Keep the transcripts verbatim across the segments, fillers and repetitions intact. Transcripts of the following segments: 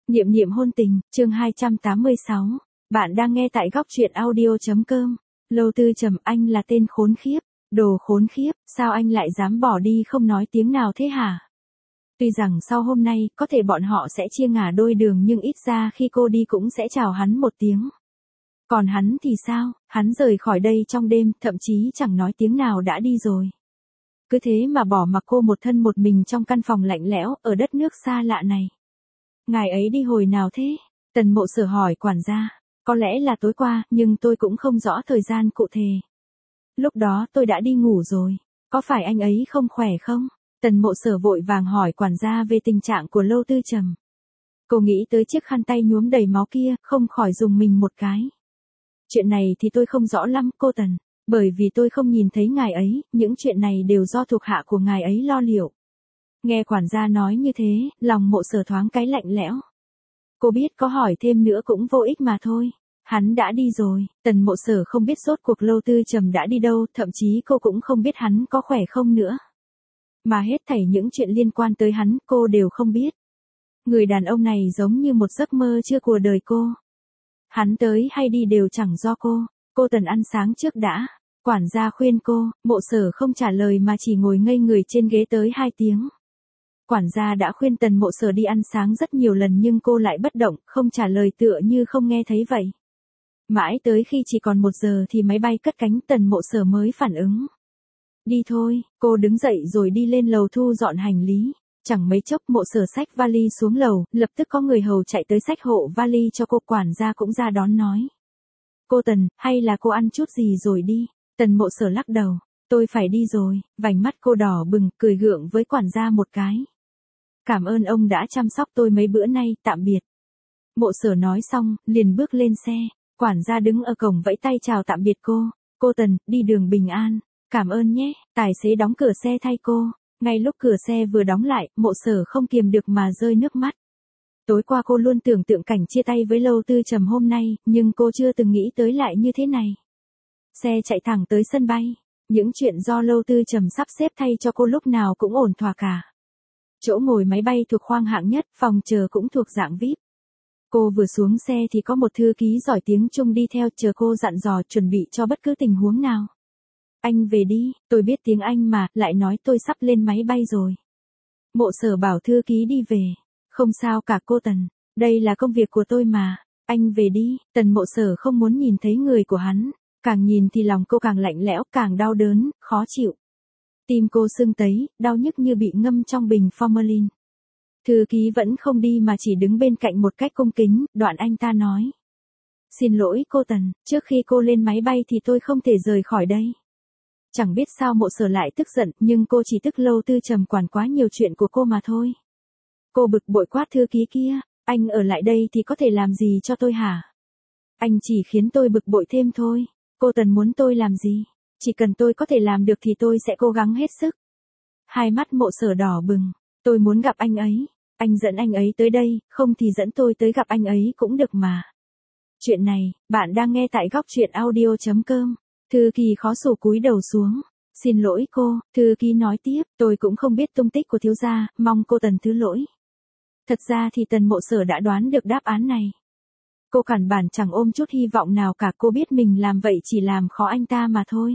Niệm niệm hôn tình, chương hai trăm tám mươi sáu. Bạn đang nghe tại góc truyện audio chấm com. Lâu Tư Trầm, anh là tên khốn khiếp, đồ khốn khiếp, sao anh lại dám bỏ đi không nói tiếng nào thế hả? Tuy rằng sau hôm nay, có thể bọn họ sẽ chia ngả đôi đường nhưng ít ra khi cô đi cũng sẽ chào hắn một tiếng. Còn hắn thì sao, hắn rời khỏi đây trong đêm, thậm chí chẳng nói tiếng nào đã đi rồi. Cứ thế mà bỏ mặc cô một thân một mình trong căn phòng lạnh lẽo, ở đất nước xa lạ này. Ngài ấy đi hồi nào thế? Tần Mộ Sở hỏi quản gia. Có lẽ là tối qua, nhưng tôi cũng không rõ thời gian cụ thể. Lúc đó tôi đã đi ngủ rồi. Có phải anh ấy không khỏe không? Tần Mộ Sở vội vàng hỏi quản gia về tình trạng của Lâu Tư Trầm. Cô nghĩ tới chiếc khăn tay nhuốm đầy máu kia, không khỏi dùng mình một cái. Chuyện này thì tôi không rõ lắm, cô Tần. Bởi vì tôi không nhìn thấy ngài ấy, những chuyện này đều do thuộc hạ của ngài ấy lo liệu. Nghe quản gia nói như thế, lòng Mộ Sở thoáng cái lạnh lẽo. Cô biết có hỏi thêm nữa cũng vô ích mà thôi. Hắn đã đi rồi, Tần Mộ Sở không biết rốt cuộc Lâu Tư Trầm đã đi đâu, thậm chí cô cũng không biết hắn có khỏe không nữa. Mà hết thảy những chuyện liên quan tới hắn, cô đều không biết. Người đàn ông này giống như một giấc mơ chưa của đời cô. Hắn tới hay đi đều chẳng do cô. Cô Tần ăn sáng trước đã. Quản gia khuyên cô, Mộ Sở không trả lời mà chỉ ngồi ngây người trên ghế tới hai tiếng. Quản gia đã khuyên Tần Mộ Sở đi ăn sáng rất nhiều lần nhưng cô lại bất động, không trả lời tựa như không nghe thấy vậy. Mãi tới khi chỉ còn một giờ thì máy bay cất cánh, Tần Mộ Sở mới phản ứng. Đi thôi, cô đứng dậy rồi đi lên lầu thu dọn hành lý. Chẳng mấy chốc Mộ Sở xách vali xuống lầu, lập tức có người hầu chạy tới xách hộ vali cho cô, quản gia cũng ra đón nói. Cô Tần, hay là cô ăn chút gì rồi đi? Tần Mộ Sở lắc đầu, tôi phải đi rồi, vành mắt cô đỏ bừng, cười gượng với quản gia một cái. Cảm ơn ông đã chăm sóc tôi mấy bữa nay, tạm biệt. Mộ Sở nói xong, liền bước lên xe, quản gia đứng ở cổng vẫy tay chào tạm biệt cô. Cô Tần, đi đường bình an, cảm ơn nhé, tài xế đóng cửa xe thay cô. Ngay lúc cửa xe vừa đóng lại, Mộ Sở không kiềm được mà rơi nước mắt. Tối qua cô luôn tưởng tượng cảnh chia tay với Lâu Tư Trầm hôm nay, nhưng cô chưa từng nghĩ tới lại như thế này. Xe chạy thẳng tới sân bay, những chuyện do Lâu Tư Trầm sắp xếp thay cho cô lúc nào cũng ổn thỏa cả. Chỗ ngồi máy bay thuộc khoang hạng nhất, phòng chờ cũng thuộc dạng vi ai pi. Cô vừa xuống xe thì có một thư ký giỏi tiếng Trung đi theo chờ cô, dặn dò chuẩn bị cho bất cứ tình huống nào. Anh về đi, tôi biết tiếng Anh mà, lại nói tôi sắp lên máy bay rồi. Mộ Sở bảo thư ký đi về. Không sao cả cô Tần, đây là công việc của tôi mà, anh về đi. Tần Mộ Sở không muốn nhìn thấy người của hắn, càng nhìn thì lòng cô càng lạnh lẽo, càng đau đớn, khó chịu. Tim cô sưng tấy, đau nhức như bị ngâm trong bình formalin. Thư ký vẫn không đi mà chỉ đứng bên cạnh một cách cung kính, đoạn anh ta nói. Xin lỗi cô Tần, trước khi cô lên máy bay thì tôi không thể rời khỏi đây. Chẳng biết sao Mộ Sở lại tức giận, nhưng cô chỉ tức Lâu Tư Trầm quản quá nhiều chuyện của cô mà thôi. Cô bực bội quát thư ký kia, anh ở lại đây thì có thể làm gì cho tôi hả? Anh chỉ khiến tôi bực bội thêm thôi. Cô Tần muốn tôi làm gì? Chỉ cần tôi có thể làm được thì tôi sẽ cố gắng hết sức. Hai mắt Mộ Sở đỏ bừng. Tôi muốn gặp anh ấy. Anh dẫn anh ấy tới đây, không thì dẫn tôi tới gặp anh ấy cũng được mà. Chuyện này, bạn đang nghe tại góc truyện audio chấm com. Thư ký khó xử cúi đầu xuống. Xin lỗi cô, thư ký nói tiếp, tôi cũng không biết tung tích của thiếu gia, mong cô Tần thứ lỗi. Thật ra thì Tần Mộ Sở đã đoán được đáp án này. Cô căn bản chẳng ôm chút hy vọng nào cả, cô biết mình làm vậy chỉ làm khó anh ta mà thôi.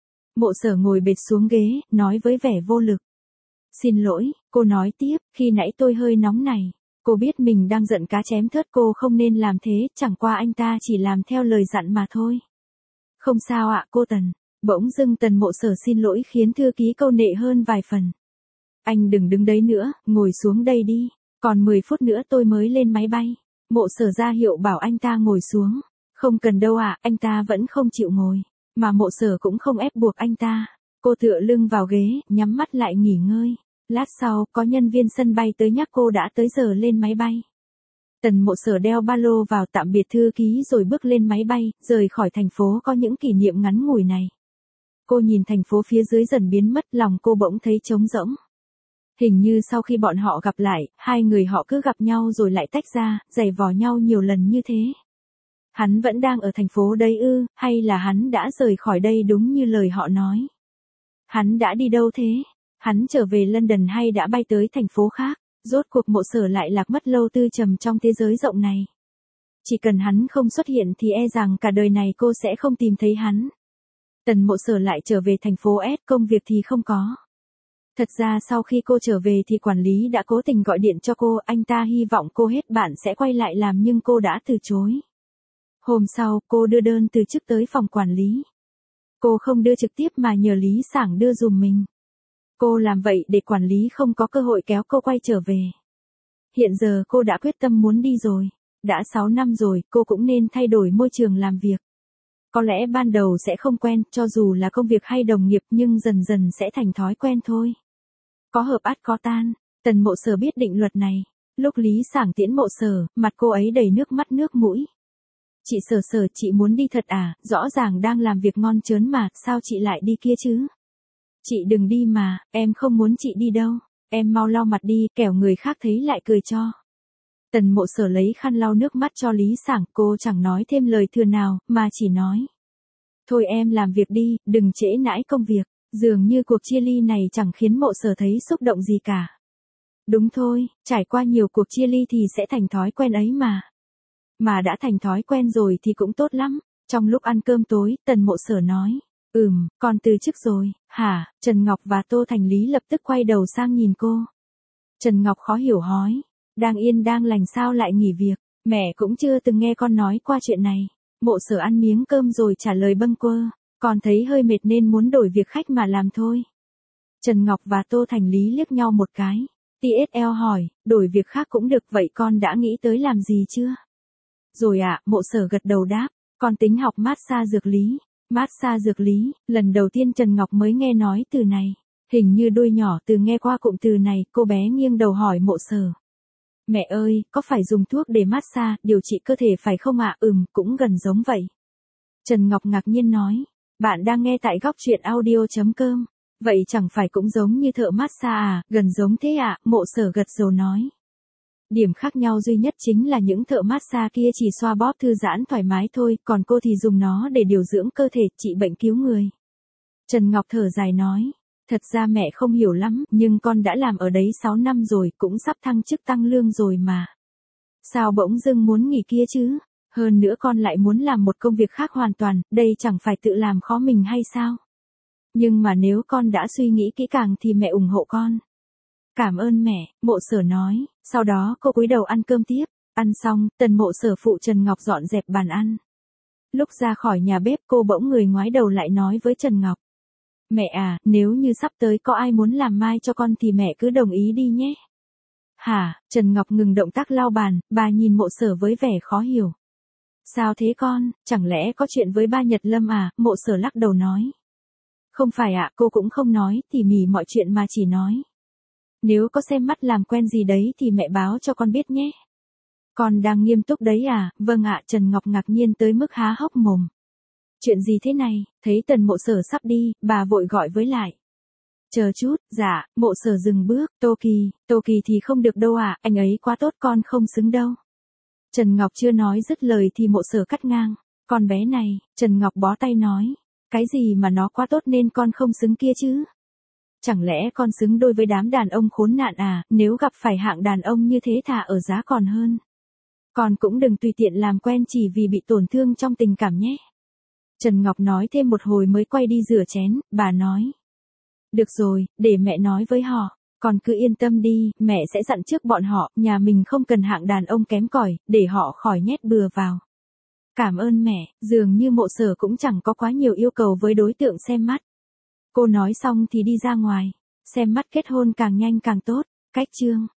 Mộ Sở ngồi bệt xuống ghế, nói với vẻ vô lực. Xin lỗi, cô nói tiếp, khi nãy tôi hơi nóng này. Cô biết mình đang giận cá chém thớt, cô không nên làm thế, chẳng qua anh ta chỉ làm theo lời dặn mà thôi. Không sao ạ cô Tần. Bỗng dưng Tần Mộ Sở xin lỗi khiến thư ký câu nệ hơn vài phần. Anh đừng đứng đấy nữa, ngồi xuống đây đi. Còn mười phút nữa tôi mới lên máy bay. Mộ Sở ra hiệu bảo anh ta ngồi xuống. Không cần đâu ạ, anh ta vẫn không chịu ngồi. Mà Mộ Sở cũng không ép buộc anh ta. Cô tựa lưng vào ghế, nhắm mắt lại nghỉ ngơi. Lát sau, có nhân viên sân bay tới nhắc cô đã tới giờ lên máy bay. Tần Mộ Sở đeo ba lô vào tạm biệt thư ký rồi bước lên máy bay, rời khỏi thành phố có những kỷ niệm ngắn ngủi này. Cô nhìn thành phố phía dưới dần biến mất, lòng cô bỗng thấy trống rỗng. Hình như sau khi bọn họ gặp lại, hai người họ cứ gặp nhau rồi lại tách ra, giày vò nhau nhiều lần như thế. Hắn vẫn đang ở thành phố đây ư, hay là hắn đã rời khỏi đây đúng như lời họ nói? Hắn đã đi đâu thế? Hắn trở về London hay đã bay tới thành phố khác? Rốt cuộc Mộ Sở lại lạc mất Lâu Tư Trầm trong thế giới rộng này. Chỉ cần hắn không xuất hiện thì e rằng cả đời này cô sẽ không tìm thấy hắn. Tần Mộ Sở lại trở về thành phố S, công việc thì không có. Thật ra sau khi cô trở về thì quản lý đã cố tình gọi điện cho cô, anh ta hy vọng cô hết bạn sẽ quay lại làm nhưng cô đã từ chối. Hôm sau, cô đưa đơn từ chức tới phòng quản lý. Cô không đưa trực tiếp mà nhờ Lý Sảng đưa dùm mình. Cô làm vậy để quản lý không có cơ hội kéo cô quay trở về. Hiện giờ cô đã quyết tâm muốn đi rồi. Đã sáu năm rồi, cô cũng nên thay đổi môi trường làm việc. Có lẽ ban đầu sẽ không quen, cho dù là công việc hay đồng nghiệp nhưng dần dần sẽ thành thói quen thôi. Có hợp ắt có tan, Tần Mộ Sở biết định luật này. Lúc Lý Sảng tiễn Mộ Sở, mặt cô ấy đầy nước mắt nước mũi. Chị Sở Sở, chị muốn đi thật à, rõ ràng đang làm việc ngon chớn mà, sao chị lại đi kia chứ? Chị đừng đi mà, em không muốn chị đi đâu, em mau lau mặt đi, kẻo người khác thấy lại cười cho. Tần Mộ Sở lấy khăn lau nước mắt cho Lý Sảng, cô chẳng nói thêm lời thừa nào, mà chỉ nói. Thôi em làm việc đi, đừng trễ nãi công việc, dường như cuộc chia ly này chẳng khiến Mộ Sở thấy xúc động gì cả. Đúng thôi, trải qua nhiều cuộc chia ly thì sẽ thành thói quen ấy mà. Mà đã thành thói quen rồi thì cũng tốt lắm. Trong lúc ăn cơm tối, Tần Mộ Sở nói. Ừm, con từ chức rồi, hả? Trần Ngọc và Tô Thành Lý lập tức quay đầu sang nhìn cô. Trần Ngọc khó hiểu hỏi. Đang yên đang lành sao lại nghỉ việc, mẹ cũng chưa từng nghe con nói qua chuyện này. Mộ Sở ăn miếng cơm rồi trả lời bâng quơ. Con thấy hơi mệt nên muốn đổi việc khách mà làm thôi. Trần Ngọc và Tô Thành Lý liếc nhau một cái. tê ét lờ hỏi, đổi việc khác cũng được, vậy con đã nghĩ tới làm gì chưa? Rồi ạ, à, Mộ Sở gật đầu đáp, con tính học massage dược lý. Massage dược lý, lần đầu tiên Trần Ngọc mới nghe nói từ này. Hình như đôi nhỏ từ nghe qua cụm từ này, cô bé nghiêng đầu hỏi Mộ Sở. Mẹ ơi, có phải dùng thuốc để massage, điều trị cơ thể phải không ạ? À? Ừm, cũng gần giống vậy. Trần Ngọc ngạc nhiên nói, bạn đang nghe tại góc truyện audio chấm com. Vậy chẳng phải cũng giống như thợ massage à, gần giống thế ạ? À? Mộ Sở gật đầu nói. Điểm khác nhau duy nhất chính là những thợ massage kia chỉ xoa bóp thư giãn thoải mái thôi, còn cô thì dùng nó để điều dưỡng cơ thể, trị bệnh cứu người. Trần Ngọc thở dài nói, thật ra mẹ không hiểu lắm, nhưng con đã làm ở đấy sáu năm rồi, cũng sắp thăng chức tăng lương rồi mà. Sao bỗng dưng muốn nghỉ kia chứ? Hơn nữa con lại muốn làm một công việc khác hoàn toàn, đây chẳng phải tự làm khó mình hay sao? Nhưng mà nếu con đã suy nghĩ kỹ càng thì mẹ ủng hộ con. Cảm ơn mẹ, Mộ Sở nói, sau đó cô cúi đầu ăn cơm tiếp, ăn xong, Tần Mộ Sở phụ Trần Ngọc dọn dẹp bàn ăn. Lúc ra khỏi nhà bếp cô bỗng người ngoái đầu lại nói với Trần Ngọc. Mẹ à, nếu như sắp tới có ai muốn làm mai cho con thì mẹ cứ đồng ý đi nhé. Hả, Trần Ngọc ngừng động tác lau bàn, bà nhìn Mộ Sở với vẻ khó hiểu. Sao thế con, chẳng lẽ có chuyện với ba Nhật Lâm à, Mộ Sở lắc đầu nói. Không phải ạ, à, cô cũng không nói tỉ mỉ mọi chuyện mà chỉ nói. Nếu có xem mắt làm quen gì đấy thì mẹ báo cho con biết nhé. Con đang nghiêm túc đấy à, vâng ạ, Trần Ngọc ngạc nhiên tới mức há hốc mồm. Chuyện gì thế này, thấy Tần Mộ Sở sắp đi, bà vội gọi với lại. Chờ chút, dạ, Mộ Sở dừng bước, Tô Kỳ, Tô Kỳ thì không được đâu ạ, à, anh ấy quá tốt con không xứng đâu. Trần Ngọc chưa nói dứt lời thì Mộ Sở cắt ngang, con bé này, Trần Ngọc bó tay nói, cái gì mà nó quá tốt nên con không xứng kia chứ? Chẳng lẽ con xứng đôi với đám đàn ông khốn nạn à, nếu gặp phải hạng đàn ông như thế thà ở giá còn hơn. Con cũng đừng tùy tiện làm quen chỉ vì bị tổn thương trong tình cảm nhé. Trần Ngọc nói thêm một hồi mới quay đi rửa chén, bà nói. Được rồi, để mẹ nói với họ, con cứ yên tâm đi, mẹ sẽ dặn trước bọn họ, nhà mình không cần hạng đàn ông kém cỏi, để họ khỏi nhét bừa vào. Cảm ơn mẹ, dường như Mộ Sở cũng chẳng có quá nhiều yêu cầu với đối tượng xem mắt. Cô nói xong thì đi ra ngoài, xem mắt kết hôn càng nhanh càng tốt, cách chương.